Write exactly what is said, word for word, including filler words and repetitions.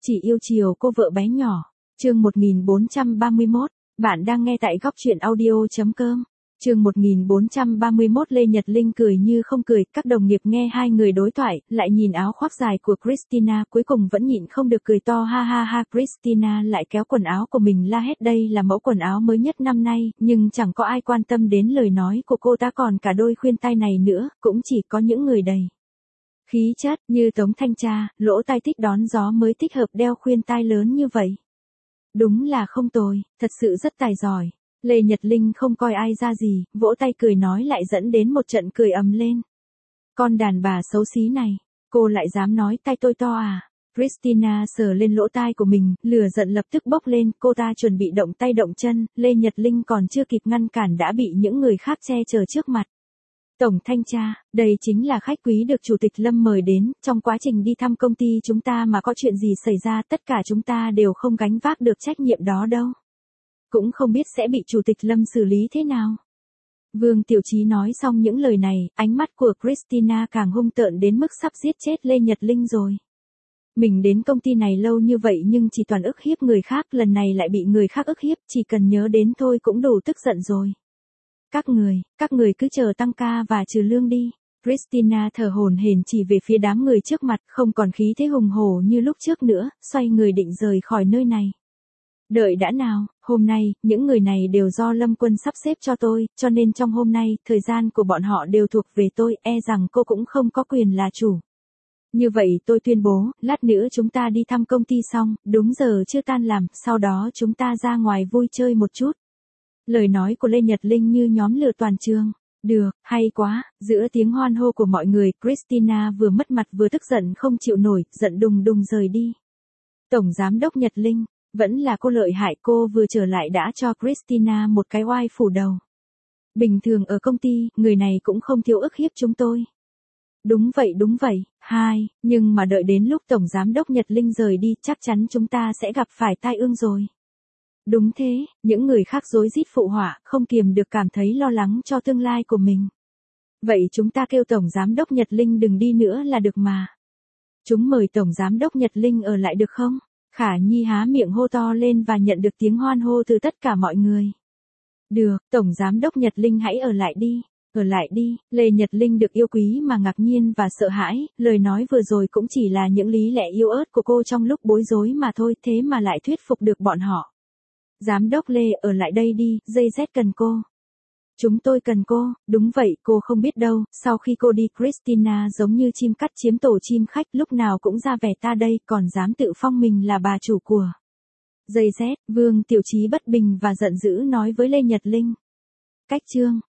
Chỉ yêu chiều cô vợ bé nhỏ. Chương một nghìn bốn trăm ba mươi mốt. Bạn đang nghe tại góc truyện audio.com. Chương một nghìn bốn trăm ba mươi mốt. Lê Nhật Linh cười như không cười, các đồng nghiệp nghe hai người đối thoại, lại nhìn áo khoác dài của Christina, cuối cùng vẫn nhịn không được cười to ha ha ha. Christina lại kéo quần áo của mình la hét đây là mẫu quần áo mới nhất năm nay, nhưng chẳng có ai quan tâm đến lời nói của cô ta, còn cả đôi khuyên tai này nữa, cũng chỉ có những người đầy khí chất như Tống Thanh Tra, lỗ tai thích đón gió mới thích hợp đeo khuyên tai lớn như vậy. Đúng là không tồi, thật sự rất tài giỏi. Lê Nhật Linh không coi ai ra gì, vỗ tay cười nói lại dẫn đến một trận cười ầm lên. Con đàn bà xấu xí này, cô lại dám nói tai tôi to à? Christina sờ lên lỗ tai của mình, lửa giận lập tức bốc lên, cô ta chuẩn bị động tay động chân, Lê Nhật Linh còn chưa kịp ngăn cản đã bị những người khác che chở trước mặt. Tổng Thanh Tra, đây chính là khách quý được Chủ tịch Lâm mời đến, trong quá trình đi thăm công ty chúng ta mà có chuyện gì xảy ra tất cả chúng ta đều không gánh vác được trách nhiệm đó đâu. Cũng không biết sẽ bị Chủ tịch Lâm xử lý thế nào. Vương Tiểu Chí nói xong những lời này, ánh mắt của Christina càng hung tợn đến mức sắp giết chết Lê Nhật Linh rồi. Mình đến công ty này lâu như vậy nhưng chỉ toàn ức hiếp người khác, lần này lại bị người khác ức hiếp, chỉ cần nhớ đến thôi cũng đủ tức giận rồi. Các người, các người cứ chờ tăng ca và trừ lương đi. Christina thở hổn hển chỉ về phía đám người trước mặt, không còn khí thế hùng hổ như lúc trước nữa, xoay người định rời khỏi nơi này. Đợi đã nào, hôm nay, những người này đều do Lâm Quân sắp xếp cho tôi, cho nên trong hôm nay, thời gian của bọn họ đều thuộc về tôi, e rằng cô cũng không có quyền là chủ. Như vậy tôi tuyên bố, lát nữa chúng ta đi thăm công ty xong, đúng giờ chưa tan làm, sau đó chúng ta ra ngoài vui chơi một chút. Lời nói của Lê Nhật Linh như nhóm lửa toàn trường. Được, hay quá, giữa tiếng hoan hô của mọi người, Christina vừa mất mặt vừa tức giận không chịu nổi, giận đùng đùng rời đi. Tổng Giám đốc Nhật Linh, vẫn là cô lợi hại, cô vừa trở lại đã cho Christina một cái oai phủ đầu. Bình thường ở công ty, người này cũng không thiếu ức hiếp chúng tôi. Đúng vậy đúng vậy, hai, nhưng mà đợi đến lúc Tổng Giám đốc Nhật Linh rời đi, chắc chắn chúng ta sẽ gặp phải tai ương rồi. Đúng thế, những người khác rối rít phụ họa, không kiềm được cảm thấy lo lắng cho tương lai của mình. Vậy chúng ta kêu Tổng Giám đốc Nhật Linh đừng đi nữa là được mà. Chúng mời Tổng Giám đốc Nhật Linh ở lại được không? Khả Nhi há miệng hô to lên và nhận được tiếng hoan hô từ tất cả mọi người. Được, Tổng Giám đốc Nhật Linh hãy ở lại đi, ở lại đi. Lê Nhật Linh được yêu quý mà ngạc nhiên và sợ hãi, lời nói vừa rồi cũng chỉ là những lý lẽ yếu ớt của cô trong lúc bối rối mà thôi, thế mà lại thuyết phục được bọn họ. Giám đốc Lê, ở lại đây đi, dây dét cần cô. Chúng tôi cần cô, đúng vậy, cô không biết đâu, sau khi cô đi Christina giống như chim cắt chiếm tổ chim khách, lúc nào cũng ra vẻ ta đây, còn dám tự phong mình là bà chủ của. Dây dét, Vương Tiểu Chí bất bình và giận dữ nói với Lê Nhật Linh. Cách chương.